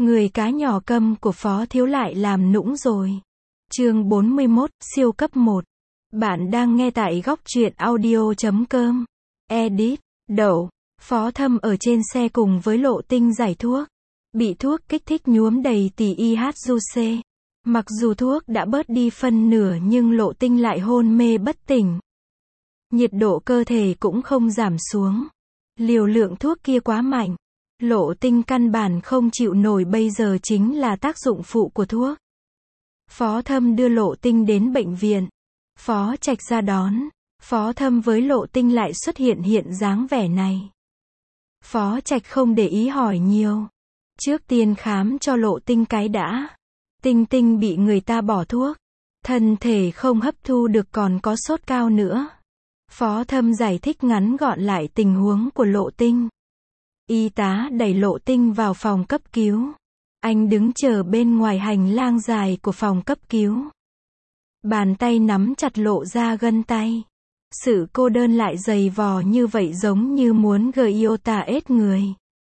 Người cá nhỏ câm của Phó Thiếu lại làm nũng rồi. Chương 41, siêu cấp 1. Bạn đang nghe tại góc truyện audio.com. Edit. Đậu. Phó Thâm ở trên xe cùng với Lộ Tinh giải thuốc. Bị thuốc kích thích nhuốm đầy tỳ IHJC. Mặc dù thuốc đã bớt đi phân nửa nhưng Lộ Tinh lại hôn mê bất tỉnh. Nhiệt độ cơ thể cũng không giảm xuống. Liều lượng thuốc kia quá mạnh. Lộ Tinh căn bản không chịu nổi, bây giờ chính là tác dụng phụ của thuốc. Phó Thâm đưa Lộ Tinh đến bệnh viện. Phó Trạch ra đón. Phó Thâm với Lộ Tinh lại xuất hiện dáng vẻ này. Phó Trạch không để ý hỏi nhiều. Trước tiên khám cho Lộ Tinh cái đã. Tinh Tinh bị người ta bỏ thuốc. Thân thể không hấp thu được, còn có sốt cao nữa. Phó Thâm giải thích ngắn gọn lại tình huống của Lộ Tinh. Y tá đẩy Lộ Tinh vào phòng cấp cứu. Anh đứng chờ bên ngoài hành lang dài của phòng cấp cứu. Bàn tay nắm chặt lộ ra gân tay. Sự cô đơn lại dày vò như vậy, giống như muốn iota ết người.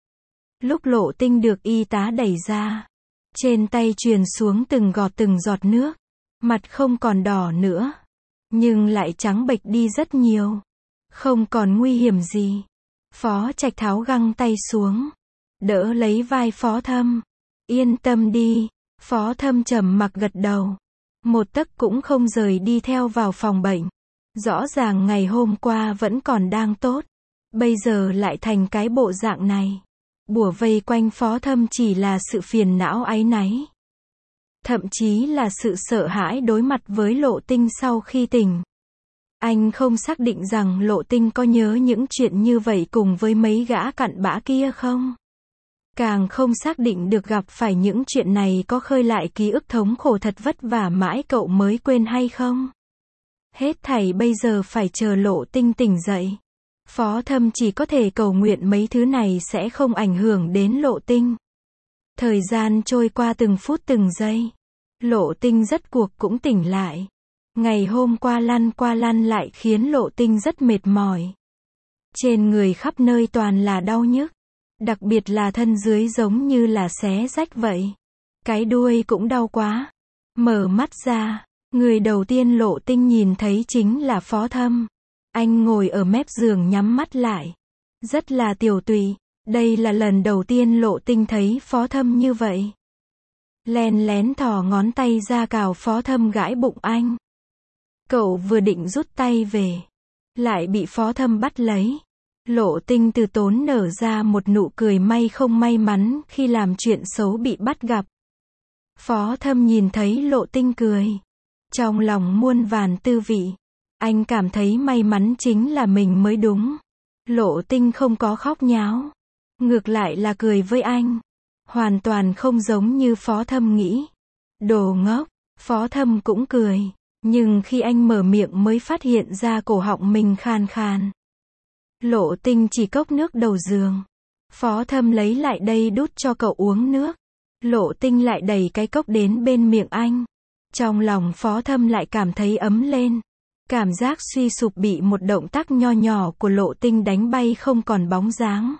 Lúc Lộ Tinh được y tá đẩy ra, trên tay truyền xuống từng giọt nước. Mặt không còn đỏ nữa, nhưng lại trắng bệch đi rất nhiều. Không còn nguy hiểm gì. Phó Trạch tháo găng tay xuống, đỡ lấy vai Phó Thâm. Yên tâm đi. Phó Thâm trầm mặc gật đầu. Một tấc cũng không rời đi theo vào phòng bệnh. Rõ ràng ngày hôm qua vẫn còn đang tốt, bây giờ lại thành cái bộ dạng này. Bủa vây quanh Phó Thâm chỉ là sự phiền não áy náy. Thậm chí là sự sợ hãi đối mặt với Lộ Tinh sau khi tỉnh. Anh không xác định rằng Lộ Tinh có nhớ những chuyện như vậy cùng với mấy gã cặn bã kia không? Càng không xác định được gặp phải những chuyện này có khơi lại ký ức thống khổ thật vất vả mãi cậu mới quên hay không? Hết thảy bây giờ phải chờ Lộ Tinh tỉnh dậy. Phó Thâm chỉ có thể cầu nguyện mấy thứ này sẽ không ảnh hưởng đến Lộ Tinh. Thời gian trôi qua từng phút từng giây. Lộ Tinh rốt cuộc cũng tỉnh lại. Ngày hôm qua lăn qua lăn lại khiến Lộ Tinh rất mệt mỏi. Trên người khắp nơi toàn là đau nhức. Đặc biệt là thân dưới giống như là xé rách vậy. Cái đuôi cũng đau quá. Mở mắt ra, người đầu tiên Lộ Tinh nhìn thấy chính là Phó Thâm. Anh ngồi ở mép giường nhắm mắt lại. Rất là tiều tụy. Đây là lần đầu tiên Lộ Tinh thấy Phó Thâm như vậy. Len lén thò ngón tay ra cào Phó Thâm gãi bụng anh. Cậu vừa định rút tay về, lại bị Phó Thâm bắt lấy. Lộ Tinh từ tốn nở ra một nụ cười không may mắn khi làm chuyện xấu bị bắt gặp. Phó Thâm nhìn thấy Lộ Tinh cười. Trong lòng muôn vàn tư vị. Anh cảm thấy may mắn chính là mình mới đúng. Lộ Tinh không có khóc nháo. Ngược lại là cười với anh. Hoàn toàn không giống như Phó Thâm nghĩ. Đồ ngốc. Phó Thâm cũng cười. Nhưng khi anh mở miệng mới phát hiện ra cổ họng mình khan khan. Lộ Tinh chỉ cốc nước đầu giường. Phó Thâm lấy lại đây đút cho cậu uống nước. Lộ Tinh lại đẩy cái cốc đến bên miệng anh. Trong lòng Phó Thâm lại cảm thấy ấm lên. Cảm giác suy sụp bị một động tác nho nhỏ của Lộ Tinh đánh bay không còn bóng dáng.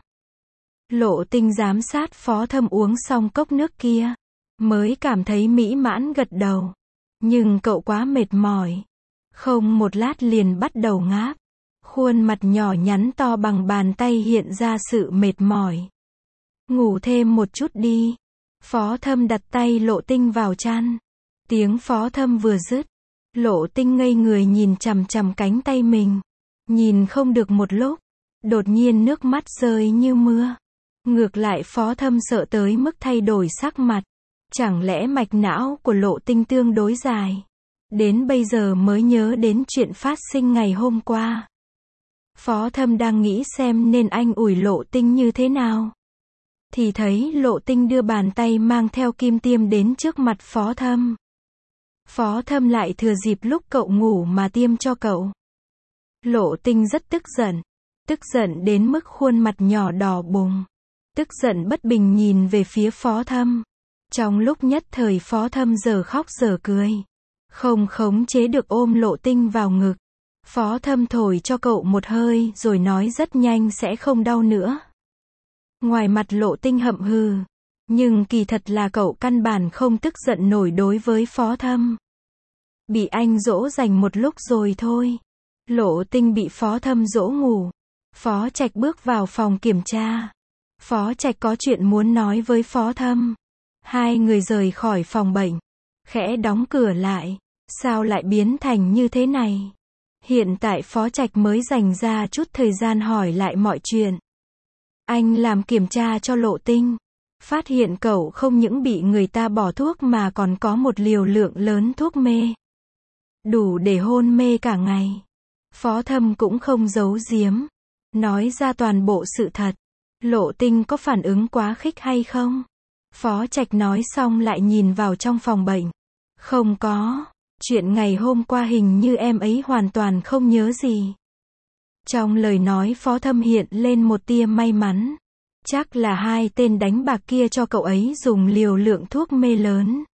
Lộ Tinh giám sát Phó Thâm uống xong cốc nước kia, mới cảm thấy mỹ mãn gật đầu. Nhưng cậu quá mệt mỏi. Không một lát liền bắt đầu ngáp. Khuôn mặt nhỏ nhắn to bằng bàn tay hiện ra sự mệt mỏi. Ngủ thêm một chút đi. Phó Thâm đặt tay Lộ Tinh vào chăn. Tiếng Phó Thâm vừa dứt, Lộ Tinh ngây người nhìn chằm chằm cánh tay mình. Nhìn không được một lúc, đột nhiên nước mắt rơi như mưa. Ngược lại Phó Thâm sợ tới mức thay đổi sắc mặt. Chẳng lẽ mạch não của Lộ Tinh tương đối dài? Đến bây giờ mới nhớ đến chuyện phát sinh ngày hôm qua. Phó Thâm đang nghĩ xem nên anh ủi Lộ Tinh như thế nào. Thì thấy Lộ Tinh đưa bàn tay mang theo kim tiêm đến trước mặt Phó Thâm. Phó Thâm lại thừa dịp lúc cậu ngủ mà tiêm cho cậu. Lộ Tinh rất tức giận. Tức giận đến mức khuôn mặt nhỏ đỏ bừng. Tức giận bất bình nhìn về phía Phó Thâm. Trong lúc nhất thời Phó Thâm giờ khóc giờ cười. Không khống chế được ôm Lộ Tinh vào ngực. Phó Thâm thổi cho cậu một hơi rồi nói rất nhanh sẽ không đau nữa. Ngoài mặt Lộ Tinh hậm hừ. Nhưng kỳ thật là cậu căn bản không tức giận nổi đối với Phó Thâm. Bị anh dỗ dành một lúc rồi thôi. Lộ Tinh bị Phó Thâm dỗ ngủ. Phó Trạch bước vào phòng kiểm tra. Phó Trạch có chuyện muốn nói với Phó Thâm. Hai người rời khỏi phòng bệnh. Khẽ đóng cửa lại. Sao lại biến thành như thế này? Hiện tại Phó Trạch mới dành ra chút thời gian hỏi lại mọi chuyện. Anh làm kiểm tra cho Lộ Tinh. Phát hiện cậu không những bị người ta bỏ thuốc mà còn có một liều lượng lớn thuốc mê. Đủ để hôn mê cả ngày. Phó Thâm cũng không giấu giếm. Nói ra toàn bộ sự thật. Lộ Tinh có phản ứng quá khích hay không? Phó Trạch nói xong lại nhìn vào trong phòng bệnh. Không có. Chuyện ngày hôm qua hình như em ấy hoàn toàn không nhớ gì. Trong lời nói Phó Thâm hiện lên một tia may mắn. Chắc là hai tên đánh bạc kia cho cậu ấy dùng liều lượng thuốc mê lớn.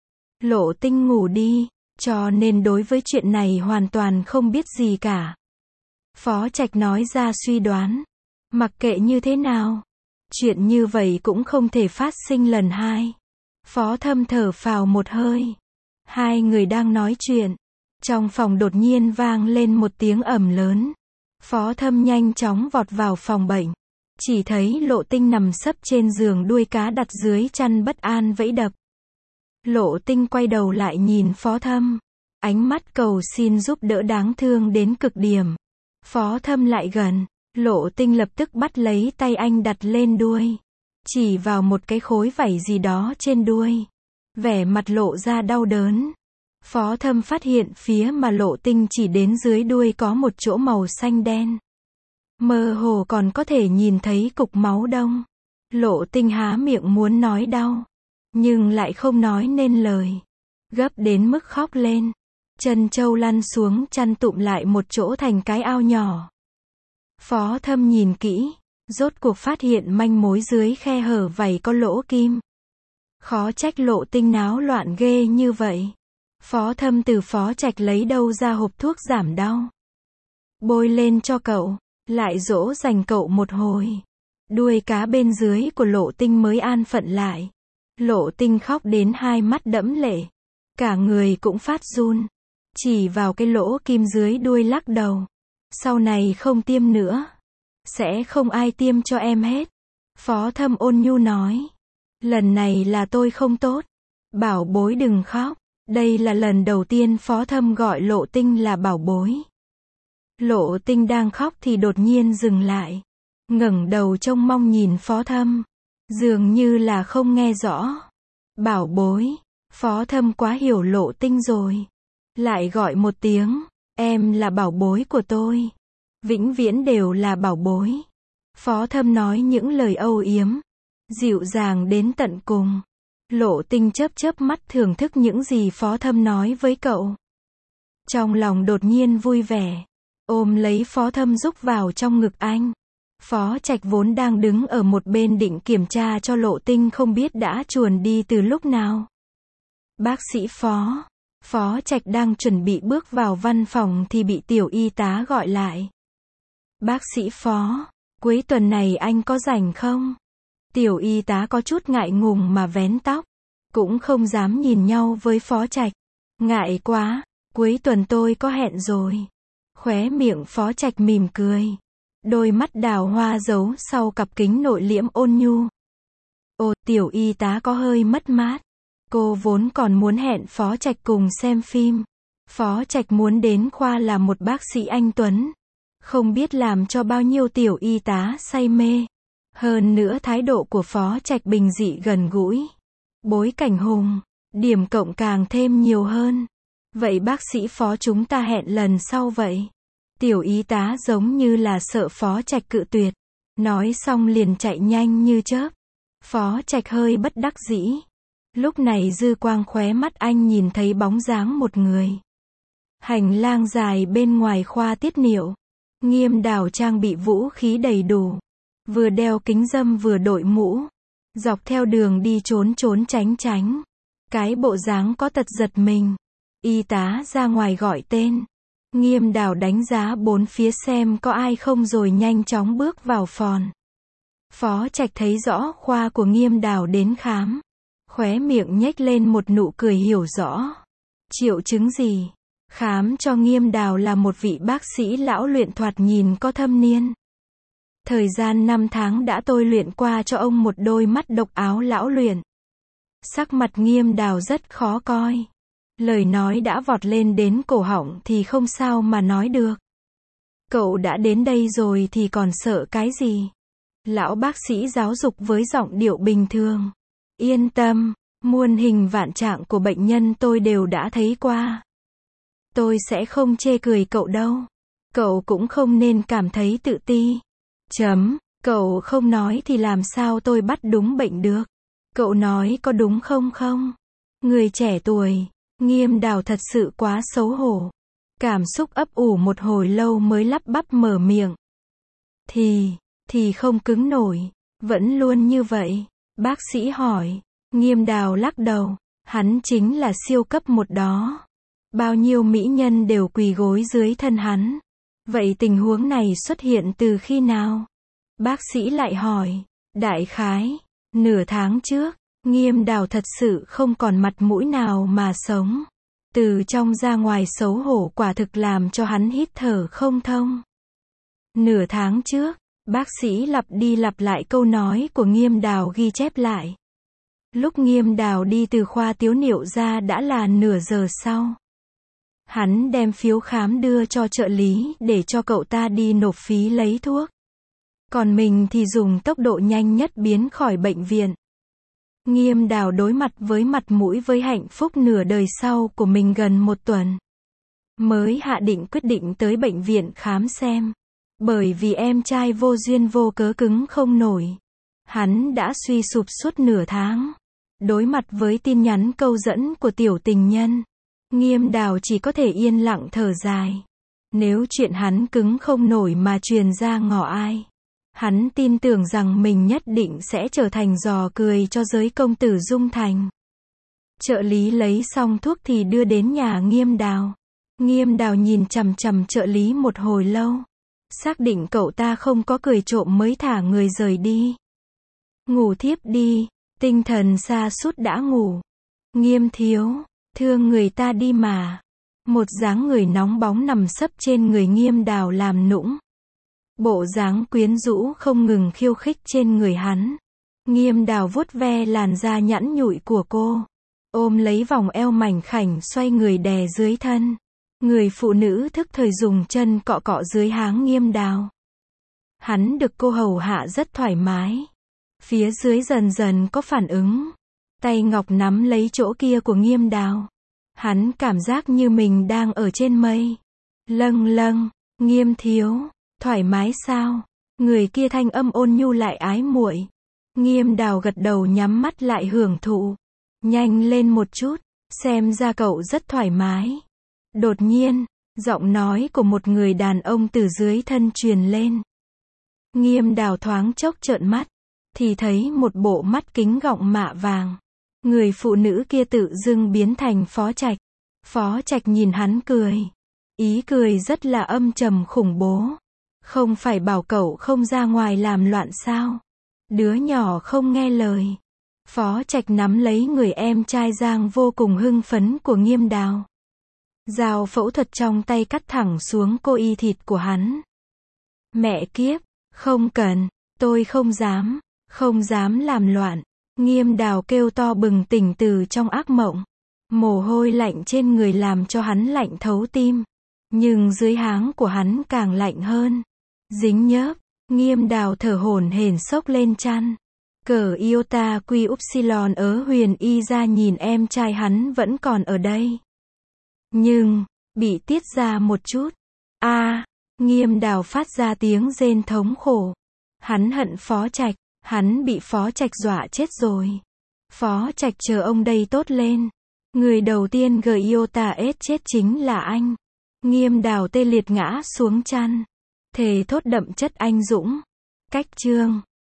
Lộ Tinh ngủ đi, cho nên đối với chuyện này hoàn toàn không biết gì cả. Phó Trạch nói ra suy đoán. Mặc kệ như thế nào, chuyện như vậy cũng không thể phát sinh lần hai. Phó Thâm thở phào một hơi. Hai người đang nói chuyện. Trong phòng đột nhiên vang lên một tiếng ầm lớn. Phó Thâm nhanh chóng vọt vào phòng bệnh. Chỉ thấy Lộ Tinh nằm sấp trên giường, đuôi cá đặt dưới chăn bất an vẫy đập. Lộ Tinh quay đầu lại nhìn Phó Thâm. Ánh mắt cầu xin giúp đỡ đáng thương đến cực điểm. Phó Thâm lại gần. Lộ Tinh lập tức bắt lấy tay anh đặt lên đuôi. Chỉ vào một cái khối vảy gì đó trên đuôi. Vẻ mặt lộ ra đau đớn. Phó Thâm phát hiện phía mà Lộ Tinh chỉ đến dưới đuôi có một chỗ màu xanh đen. Mơ hồ còn có thể nhìn thấy cục máu đông. Lộ Tinh há miệng muốn nói đau. Nhưng lại không nói nên lời. Gấp đến mức khóc lên. Chân trâu lăn xuống chăn tụm lại một chỗ thành cái ao nhỏ. Phó Thâm nhìn kỹ. Rốt cuộc phát hiện manh mối dưới khe hở vảy có lỗ kim. Khó trách Lộ Tinh náo loạn ghê như vậy. Phó Thâm từ Phó Trạch lấy đâu ra hộp thuốc giảm đau. Bôi lên cho cậu. Lại dỗ dành cậu một hồi. Đuôi cá bên dưới của Lộ Tinh mới an phận lại. Lộ Tinh khóc đến hai mắt đẫm lệ. Cả người cũng phát run. Chỉ vào cái lỗ kim dưới đuôi lắc đầu. Sau này không tiêm nữa. Sẽ không ai tiêm cho em hết. Phó Thâm ôn nhu nói. Lần này là tôi không tốt. Bảo bối đừng khóc. Đây là lần đầu tiên Phó Thâm gọi Lộ Tinh là bảo bối. Lộ Tinh đang khóc thì đột nhiên dừng lại. Ngẩng đầu trông mong nhìn Phó Thâm. Dường như là không nghe rõ. Bảo bối. Phó Thâm quá hiểu Lộ Tinh rồi. Lại gọi một tiếng. Em là bảo bối của tôi. Vĩnh viễn đều là bảo bối. Phó Thâm nói những lời âu yếm. Dịu dàng đến tận cùng. Lộ Tinh chớp chớp mắt thưởng thức những gì Phó Thâm nói với cậu. Trong lòng đột nhiên vui vẻ. Ôm lấy Phó Thâm rúc vào trong ngực anh. Phó Trạch vốn đang đứng ở một bên định kiểm tra cho Lộ Tinh không biết đã chuồn đi từ lúc nào. Bác sĩ Phó. Phó Trạch đang chuẩn bị bước vào văn phòng thì bị tiểu y tá gọi lại. Bác sĩ Phó, cuối tuần này anh có rảnh không? Tiểu y tá có chút ngại ngùng mà vén tóc. Cũng không dám nhìn nhau với Phó Trạch. Ngại quá, cuối tuần tôi có hẹn rồi. Khóe miệng Phó Trạch mỉm cười. Đôi mắt đào hoa giấu sau cặp kính nội liễm ôn nhu. Ồ, tiểu y tá có hơi mất mát. Cô vốn còn muốn hẹn Phó Trạch cùng xem phim. Phó Trạch muốn đến khoa là một bác sĩ anh tuấn. Không biết làm cho bao nhiêu tiểu y tá say mê. Hơn nữa thái độ của Phó Trạch bình dị gần gũi. Bối cảnh hùng. Điểm cộng càng thêm nhiều hơn. Vậy bác sĩ Phó chúng ta hẹn lần sau vậy. Tiểu y tá giống như là sợ Phó Trạch cự tuyệt. Nói xong liền chạy nhanh như chớp. Phó Trạch hơi bất đắc dĩ. Lúc này dư quang khóe mắt anh nhìn thấy bóng dáng một người. Hành lang dài bên ngoài khoa tiết niệu. Nghiêm Đào trang bị vũ khí đầy đủ. Vừa đeo kính râm vừa đội mũ. Dọc theo đường đi trốn trốn tránh tránh. Cái bộ dáng có tật giật mình. Y tá ra ngoài gọi tên. Nghiêm Đào đánh giá bốn phía xem có ai không rồi nhanh chóng bước vào phòng. Phó Trạch thấy rõ khoa của Nghiêm Đào đến khám. Khóe miệng nhếch lên một nụ cười hiểu rõ. Triệu chứng gì? Khám cho Nghiêm Đào là một vị bác sĩ lão luyện thoạt nhìn có thâm niên. Thời gian 5 tháng đã tôi luyện qua cho ông một đôi mắt độc áo lão luyện. Sắc mặt Nghiêm Đào rất khó coi. Lời nói đã vọt lên đến cổ họng thì không sao mà nói được. Cậu đã đến đây rồi thì còn sợ cái gì? Lão bác sĩ giáo dục với giọng điệu bình thường. Yên tâm, muôn hình vạn trạng của bệnh nhân tôi đều đã thấy qua. Tôi sẽ không chê cười cậu đâu. Cậu cũng không nên cảm thấy tự ti. Cậu không nói thì làm sao tôi bắt đúng bệnh được? Cậu nói có đúng không không? Người trẻ tuổi, Nghiêm Đào thật sự quá xấu hổ. Cảm xúc ấp ủ một hồi lâu mới lắp bắp mở miệng. Thì không cứng nổi. Vẫn luôn như vậy. Bác sĩ hỏi. Nghiêm Đào lắc đầu. Hắn chính là siêu cấp một đó. Bao nhiêu mỹ nhân đều quỳ gối dưới thân hắn. Vậy tình huống này xuất hiện từ khi nào? Bác sĩ lại hỏi. Đại khái, nửa tháng trước. Nghiêm Đào thật sự không còn mặt mũi nào mà sống. Từ trong ra ngoài xấu hổ quả thực làm cho hắn hít thở không thông. Nửa tháng trước, bác sĩ lặp đi lặp lại câu nói của Nghiêm Đào ghi chép lại. Lúc Nghiêm Đào đi từ khoa tiếu niệu ra đã là nửa giờ sau. Hắn đem phiếu khám đưa cho trợ lý để cho cậu ta đi nộp phí lấy thuốc. Còn mình thì dùng tốc độ nhanh nhất biến khỏi bệnh viện. Nghiêm Đào đối mặt với mặt mũi với hạnh phúc nửa đời sau của mình gần 1 tuần. Mới hạ định quyết định tới bệnh viện khám xem. Bởi vì em trai vô duyên vô cớ cứng không nổi. Hắn đã suy sụp suốt nửa tháng. Đối mặt với tin nhắn câu dẫn của tiểu tình nhân. Nghiêm Đào chỉ có thể yên lặng thở dài. Nếu chuyện hắn cứng không nổi mà truyền ra ngõ ai. Hắn tin tưởng rằng mình nhất định sẽ trở thành trò cười cho giới công tử Dung Thành. Trợ lý lấy xong thuốc thì đưa đến nhà Nghiêm Đào. Nghiêm Đào nhìn chằm chằm trợ lý một hồi lâu. Xác định cậu ta không có cười trộm mới thả người rời đi. Ngủ thiếp đi, tinh thần sa sút đã ngủ. Nghiêm thiếu, thương người ta đi mà. Một dáng người nóng bóng nằm sấp trên người Nghiêm Đào làm nũng. Bộ dáng quyến rũ không ngừng khiêu khích trên người hắn. Nghiêm Đào vuốt ve làn da nhẵn nhụi của cô. Ôm lấy vòng eo mảnh khảnh xoay người đè dưới thân. Người phụ nữ thức thời dùng chân cọ cọ dưới háng Nghiêm Đào. Hắn được cô hầu hạ rất thoải mái. Phía dưới dần dần có phản ứng. Tay ngọc nắm lấy chỗ kia của Nghiêm Đào. Hắn cảm giác như mình đang ở trên mây. Lâng, Nghiêm thiếu, thoải mái sao? Người kia thanh âm ôn nhu lại ái muội. Nghiêm Đào gật đầu nhắm mắt lại hưởng thụ. Nhanh lên một chút, xem ra cậu rất thoải mái. Đột nhiên, giọng nói của một người đàn ông từ dưới thân truyền lên. Nghiêm Đào thoáng chốc trợn mắt, thì thấy một bộ mắt kính gọng mạ vàng. Người phụ nữ kia tự dưng biến thành Phó Trạch. Phó Trạch nhìn hắn cười. Ý cười rất là âm trầm khủng bố. Không phải bảo cậu không ra ngoài làm loạn sao? Đứa nhỏ không nghe lời. Phó Trạch nắm lấy người em trai Giang vô cùng hưng phấn của Nghiêm Đào. Dao phẫu thuật trong tay cắt thẳng xuống cô y thịt của hắn. Mẹ kiếp, không cần, tôi không dám làm loạn. Nghiêm Đào kêu to bừng tỉnh từ trong ác mộng. Mồ hôi lạnh trên người làm cho hắn lạnh thấu tim. Nhưng dưới háng của hắn càng lạnh hơn. Dính nhớp, Nghiêm Đào thở hổn hển xốc lên chăn. Cờ iota quy upsilon ớ huyền y ra nhìn em trai hắn vẫn còn ở đây. Nhưng, bị tiết ra một chút. Nghiêm Đào phát ra tiếng rên thống khổ. Hắn hận Phó Trạch, hắn bị Phó Trạch dọa chết rồi. Phó Trạch chờ ông đây tốt lên. Người đầu tiên iota S chết chính là anh. Nghiêm Đào tê liệt ngã xuống chăn. Thề thốt đậm chất anh dũng. Cách chương